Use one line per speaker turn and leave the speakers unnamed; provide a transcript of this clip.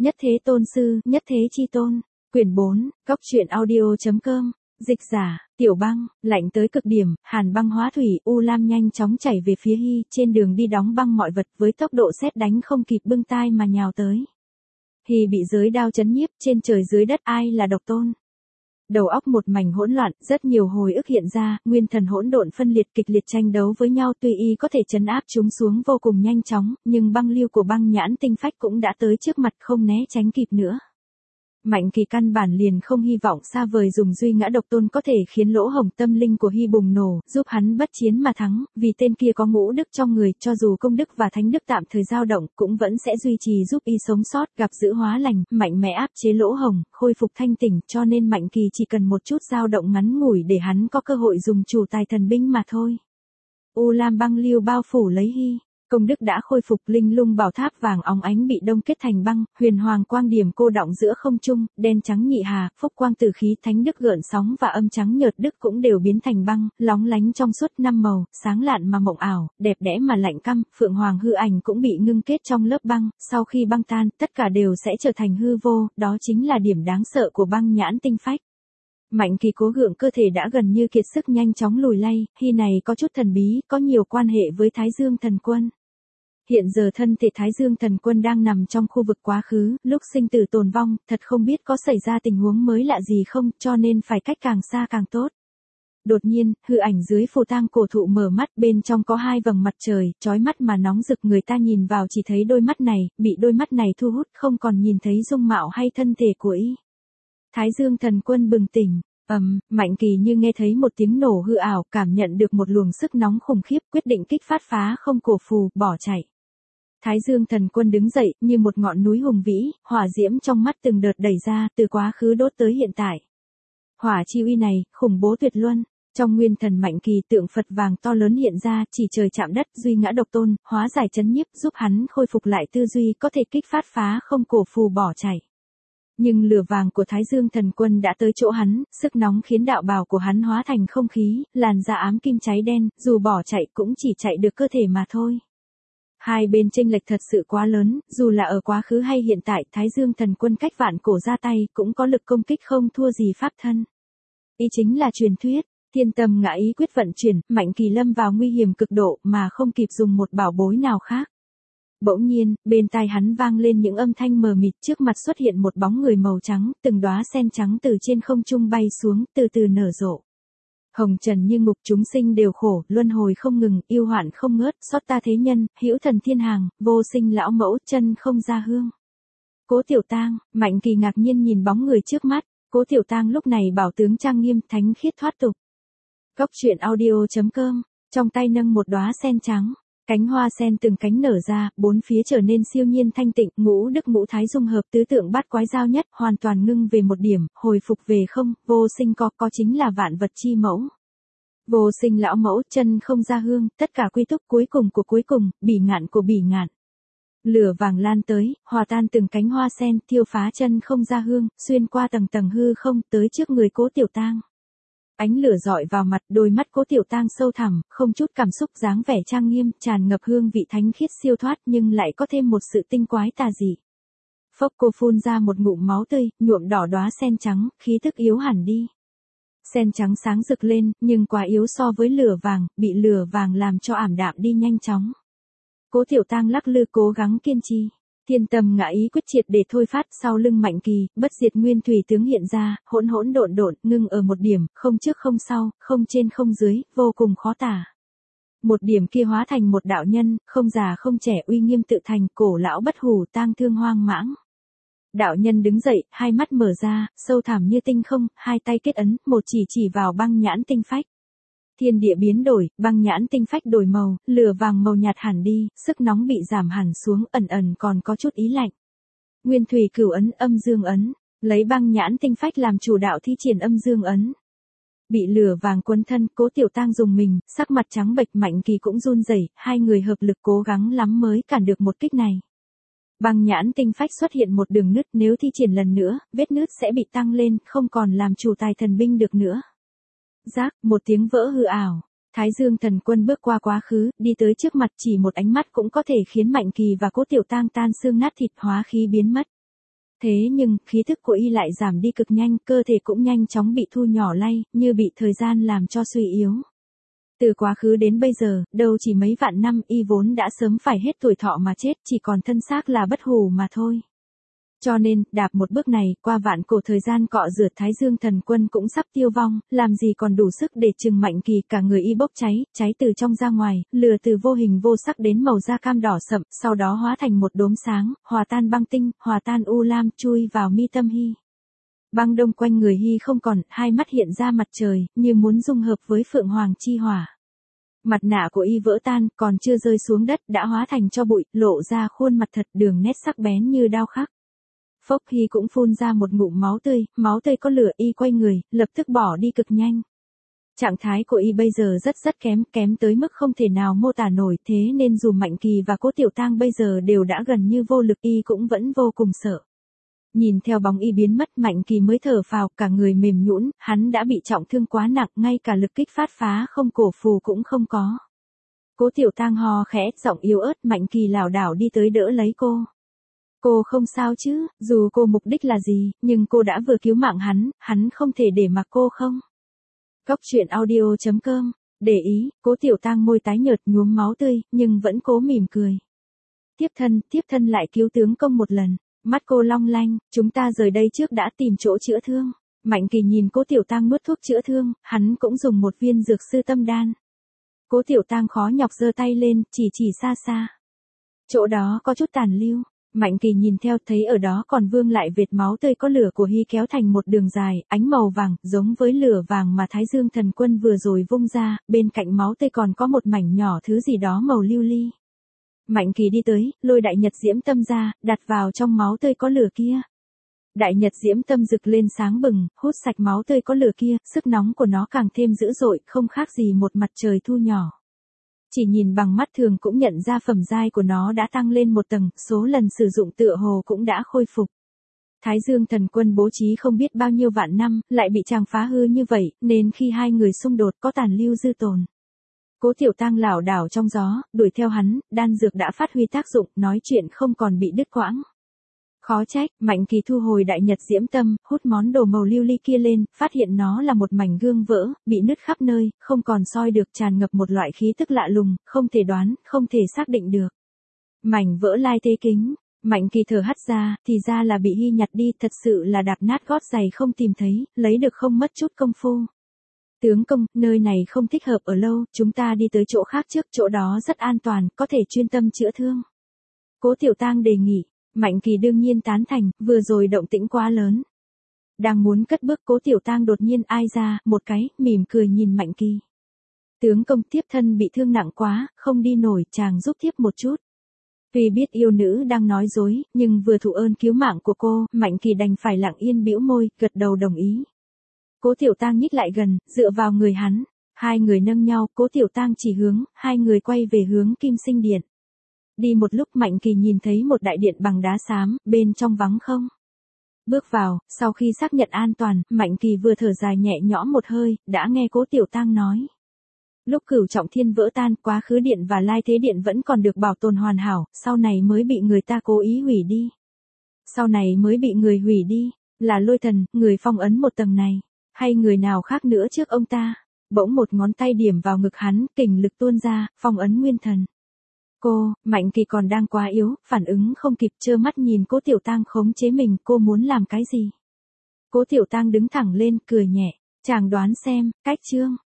Nhất thế tôn sư, nhất thế chi tôn. Quyển 4, Cóc truyện audio.com. Dịch giả, Tiểu Băng. Lạnh tới cực điểm, hàn băng hóa thủy, U Lam nhanh chóng chảy về phía Hy, trên đường đi đóng băng mọi vật với tốc độ sét đánh không kịp bưng tai mà nhào tới. Hy bị giới đao chấn nhiếp, trên trời dưới đất ai là độc tôn. Đầu óc một mảnh hỗn loạn, rất nhiều hồi ức hiện ra, nguyên thần hỗn độn phân liệt kịch liệt tranh đấu với nhau, tuy y có thể trấn áp chúng xuống vô cùng nhanh chóng, nhưng băng lưu của băng nhãn tinh phách cũng đã tới trước mặt không né tránh kịp nữa. Mạnh Kỳ căn bản liền không hy vọng xa vời dùng duy ngã độc tôn có thể khiến lỗ hổng tâm linh của Hy bùng nổ, giúp hắn bất chiến mà thắng, vì tên kia có ngũ đức trong người, cho dù công đức và thánh đức tạm thời dao động, cũng vẫn sẽ duy trì giúp y sống sót, gặp dữ hóa lành, mạnh mẽ áp chế lỗ hổng, khôi phục thanh tỉnh, cho nên Mạnh Kỳ chỉ cần một chút dao động ngắn ngủi để hắn có cơ hội dùng chủ tài thần binh mà thôi. U Lam băng lưu bao phủ lấy Hy. Công đức đã khôi phục, linh lung bảo tháp vàng óng ánh bị đông kết thành băng, huyền hoàng quang điểm cô đọng giữa không trung, đen trắng nhị hà, phúc quang tử khí, thánh đức gợn sóng và âm trắng nhợt đức cũng đều biến thành băng, lóng lánh trong suốt năm màu, sáng lạn mà mộng ảo, đẹp đẽ mà lạnh căm, phượng hoàng hư ảnh cũng bị ngưng kết trong lớp băng, sau khi băng tan, tất cả đều sẽ trở thành hư vô, đó chính là điểm đáng sợ của băng nhãn tinh phách. Mạnh Kỳ cố gượng cơ thể đã gần như kiệt sức nhanh chóng lùi lay, Hy này có chút thần bí, có nhiều quan hệ với Thái Dương thần quân. Hiện giờ thân thể Thái Dương thần quân đang nằm trong khu vực quá khứ, lúc sinh tử tồn vong, thật không biết có xảy ra tình huống mới lạ gì không, cho nên phải cách càng xa càng tốt. Đột nhiên, hư ảnh dưới phù tang cổ thụ mở mắt, bên trong có hai vầng mặt trời, chói mắt mà nóng rực, người ta nhìn vào chỉ thấy đôi mắt này, bị đôi mắt này thu hút, không còn nhìn thấy dung mạo hay thân thể của y. Thái Dương thần quân bừng tỉnh. Mạnh Kỳ như nghe thấy một tiếng nổ hư ảo, cảm nhận được một luồng sức nóng khủng khiếp, quyết định kích phát phá không cổ phù, bỏ chạy. Thái Dương thần quân đứng dậy, như một ngọn núi hùng vĩ, hỏa diễm trong mắt từng đợt đẩy ra, từ quá khứ đốt tới hiện tại. Hỏa chi uy này, khủng bố tuyệt luân. Trong nguyên thần Mạnh Kỳ, tượng Phật vàng to lớn hiện ra, chỉ trời chạm đất, duy ngã độc tôn, hóa giải chấn nhiếp, giúp hắn khôi phục lại tư duy, có thể kích phát phá không cổ phù bỏ chạy. Nhưng lửa vàng của Thái Dương thần quân đã tới chỗ hắn, sức nóng khiến đạo bào của hắn hóa thành không khí, làn da ám kim cháy đen, dù bỏ chạy cũng chỉ chạy được cơ thể mà thôi. Hai bên chênh lệch thật sự quá lớn, dù là ở quá khứ hay hiện tại, Thái Dương thần quân cách vạn cổ ra tay, cũng có lực công kích không thua gì pháp thân. Ý chính là truyền thuyết, thiên tâm ngã ý quyết vận chuyển, Mạnh Kỳ lâm vào nguy hiểm cực độ mà không kịp dùng một bảo bối nào khác. Bỗng nhiên, bên tai hắn vang lên những âm thanh mờ mịt, trước mặt xuất hiện một bóng người màu trắng, từng đóa sen trắng từ trên không trung bay xuống, từ từ nở rộ. Hồng trần như ngục, chúng sinh đều khổ, luân hồi không ngừng, yêu hoạn không ngớt, xót ta thế nhân, hữu thần thiên hàng, vô sinh lão mẫu, chân không ra hương. Cố Tiểu Tang. Mạnh Kỳ ngạc nhiên nhìn bóng người trước mắt, Cố Tiểu Tang lúc này bảo tướng trang nghiêm, thánh khiết thoát tục. Cóc truyện audio.com. Trong tay nâng một đóa sen trắng. Cánh hoa sen từng cánh nở ra, bốn phía trở nên siêu nhiên thanh tịnh, ngũ đức ngũ thái dung hợp, tứ tượng bát quái giao nhất, hoàn toàn ngưng về một điểm, hồi phục về không, vô sinh có chính là vạn vật chi mẫu. Vô sinh lão mẫu, chân không ra hương, tất cả quy túc cuối cùng của cuối cùng, bỉ ngạn của bỉ ngạn. Lửa vàng lan tới, hòa tan từng cánh hoa sen, thiêu phá chân không ra hương, xuyên qua tầng tầng hư không, tới trước người Cố Tiểu Tang. Ánh lửa dọi vào mặt, đôi mắt Cố Tiểu Tang sâu thẳm, không chút cảm xúc, dáng vẻ trang nghiêm, tràn ngập hương vị thánh khiết siêu thoát, nhưng lại có thêm một sự tinh quái tà dị. Phốc, cô phun ra một ngụm máu tươi, nhuộm đỏ đóa sen trắng, khí tức yếu hẳn đi. Sen trắng sáng rực lên, nhưng quá yếu so với lửa vàng, bị lửa vàng làm cho ảm đạm đi nhanh chóng. Cố Tiểu Tang lắc lư cố gắng kiên trì. Thiên tâm ngã ý quyết triệt để thôi phát, sau lưng Mạnh Kỳ, bất diệt nguyên thủy tướng hiện ra, hỗn hỗn độn độn, ngưng ở một điểm, không trước không sau, không trên không dưới, vô cùng khó tả. Một điểm kia hóa thành một đạo nhân, không già không trẻ, uy nghiêm tự thành, cổ lão bất hủ, tang thương hoang mãng. Đạo nhân đứng dậy, hai mắt mở ra, sâu thẳm như tinh không, hai tay kết ấn, một chỉ vào băng nhãn tinh phách. Thiên địa biến đổi, băng nhãn tinh phách đổi màu, lửa vàng màu nhạt hẳn đi, sức nóng bị giảm hẳn xuống, ẩn ẩn còn có chút ý lạnh. Nguyên thủy cửu ấn, âm dương ấn, lấy băng nhãn tinh phách làm chủ đạo thi triển âm dương ấn. Bị lửa vàng quấn thân, Cố Tiểu Tang dùng mình, sắc mặt trắng bệch, Mạnh Kỳ cũng run rẩy, hai người hợp lực cố gắng lắm mới cản được một kích này. Băng nhãn tinh phách xuất hiện một đường nứt, nếu thi triển lần nữa, vết nứt sẽ bị tăng lên, không còn làm chủ tài thần binh được nữa. Rác, một tiếng vỡ hư ảo. Thái Dương thần quân bước qua quá khứ, đi tới trước mặt, chỉ một ánh mắt cũng có thể khiến Mạnh Kỳ và Cố Tiểu Tang tan xương nát thịt, hóa khí biến mất. Thế nhưng, khí thức của y lại giảm đi cực nhanh, cơ thể cũng nhanh chóng bị thu nhỏ lay, như bị thời gian làm cho suy yếu. Từ quá khứ đến bây giờ, đâu chỉ mấy vạn năm, y vốn đã sớm phải hết tuổi thọ mà chết, chỉ còn thân xác là bất hủ mà thôi. Cho nên, đạp một bước này, qua vạn cổ thời gian cọ rửa Thái Dương Thần Quân cũng sắp tiêu vong, làm gì còn đủ sức để Trừng Mạnh Kỳ, cả người y bốc cháy, cháy từ trong ra ngoài, lửa từ vô hình vô sắc đến màu da cam đỏ sậm, sau đó hóa thành một đốm sáng, hòa tan băng tinh, hòa tan u lam, chui vào mi tâm hy. Băng đông quanh người hy không còn, hai mắt hiện ra mặt trời, như muốn dung hợp với Phượng Hoàng chi hỏa. Mặt nạ của y vỡ tan, còn chưa rơi xuống đất, đã hóa thành tro bụi, lộ ra khuôn mặt thật, đường nét sắc bén như đao khắc. Phốc, Hy cũng phun ra một ngụm máu tươi có lửa, y quay người, lập tức bỏ đi cực nhanh. Trạng thái của y bây giờ rất kém tới mức không thể nào mô tả nổi, thế nên dù Mạnh Kỳ và Cố Tiểu Tang bây giờ đều đã gần như vô lực, y cũng vẫn vô cùng sợ. Nhìn theo bóng y biến mất, Mạnh Kỳ mới thở phào, cả người mềm nhũn, hắn đã bị trọng thương quá nặng, ngay cả lực kích phát phá không cổ phù cũng không có. Cố Tiểu Tang ho khẽ, giọng yếu ớt, Mạnh Kỳ lảo đảo đi tới đỡ lấy cô. Cô không sao chứ, dù cô mục đích là gì, nhưng cô đã vừa cứu mạng hắn không thể để mặc cô không. Cóc truyện audio.com, để ý, Cố Tiểu Tang môi tái nhợt nhuốm máu tươi, nhưng vẫn cố mỉm cười. Tiếp thân lại cứu tướng công một lần, mắt cô long lanh, chúng ta rời đây trước đã, tìm chỗ chữa thương. Mạnh Kỳ nhìn Cố Tiểu Tang nuốt thuốc chữa thương, hắn cũng dùng một viên dược sư tâm đan. Cố Tiểu Tang khó nhọc giơ tay lên, chỉ xa. Chỗ đó có chút tàn lưu. Mạnh Kỳ nhìn theo, thấy ở đó còn vương lại vệt máu tươi có lửa của Hy kéo thành một đường dài, ánh màu vàng, giống với lửa vàng mà Thái Dương Thần Quân vừa rồi vung ra, bên cạnh máu tươi còn có một mảnh nhỏ thứ gì đó màu lưu ly. Mạnh Kỳ đi tới, lôi đại nhật diễm tâm ra, đặt vào trong máu tươi có lửa kia. Đại nhật diễm tâm rực lên sáng bừng, hút sạch máu tươi có lửa kia, sức nóng của nó càng thêm dữ dội, không khác gì một mặt trời thu nhỏ. Chỉ nhìn bằng mắt thường cũng nhận ra phẩm giai của nó đã tăng lên một tầng, số lần sử dụng tựa hồ cũng đã khôi phục. Thái Dương Thần Quân bố trí không biết bao nhiêu vạn năm, lại bị chàng phá hư như vậy, nên khi hai người xung đột có tàn lưu dư tồn. Cố Tiểu Tang lảo đảo trong gió, đuổi theo hắn, đan dược đã phát huy tác dụng, nói chuyện không còn bị đứt quãng. Khó trách, Mạnh Kỳ thu hồi đại nhật diễm tâm, hút món đồ màu lưu ly kia lên, phát hiện nó là một mảnh gương vỡ, bị nứt khắp nơi, không còn soi được, tràn ngập một loại khí tức lạ lùng, không thể đoán, không thể xác định được. Mảnh vỡ lai thế kính, Mạnh Kỳ thở hắt ra, thì ra là bị Hy nhặt đi, thật sự là đạp nát gót giày không tìm thấy, lấy được không mất chút công phu. Tướng công, nơi này không thích hợp ở lâu, chúng ta đi tới chỗ khác trước, chỗ đó rất an toàn, có thể chuyên tâm chữa thương. Cố Tiểu Tang đề nghị. Mạnh Kỳ đương nhiên tán thành, vừa rồi động tĩnh quá lớn. Đang muốn cất bước, Cố Tiểu Tang đột nhiên ai ra, một cái, mỉm cười nhìn Mạnh Kỳ. Tướng công, tiếp thân bị thương nặng quá, không đi nổi, chàng giúp tiếp một chút. Vì biết yêu nữ đang nói dối, nhưng vừa thụ ơn cứu mạng của cô, Mạnh Kỳ đành phải lặng yên bĩu môi, gật đầu đồng ý. Cố Tiểu Tang nhích lại gần, dựa vào người hắn. Hai người nâng nhau, Cố Tiểu Tang chỉ hướng, hai người quay về hướng Kim Sinh Điện. Đi một lúc Mạnh Kỳ nhìn thấy một đại điện bằng đá xám, bên trong vắng không. Bước vào, sau khi xác nhận an toàn, Mạnh Kỳ vừa thở dài nhẹ nhõm một hơi, đã nghe Cố Tiểu Tang nói. Lúc Cửu Trọng Thiên vỡ tan, quá khứ điện và lai thế điện vẫn còn được bảo tồn hoàn hảo, sau này mới bị người ta cố ý hủy đi. Sau này mới bị người hủy đi, là Lôi Thần, người phong ấn một tầng này, hay người nào khác nữa trước ông ta. Bỗng một ngón tay điểm vào ngực hắn, kình lực tuôn ra, phong ấn nguyên thần. Cô, Mạnh Kỳ còn đang quá yếu, phản ứng không kịp, trơ mắt nhìn Cố Tiểu Tang khống chế mình, cô muốn làm cái gì? Cố Tiểu Tang đứng thẳng lên, cười nhẹ, chàng đoán xem, cách chương.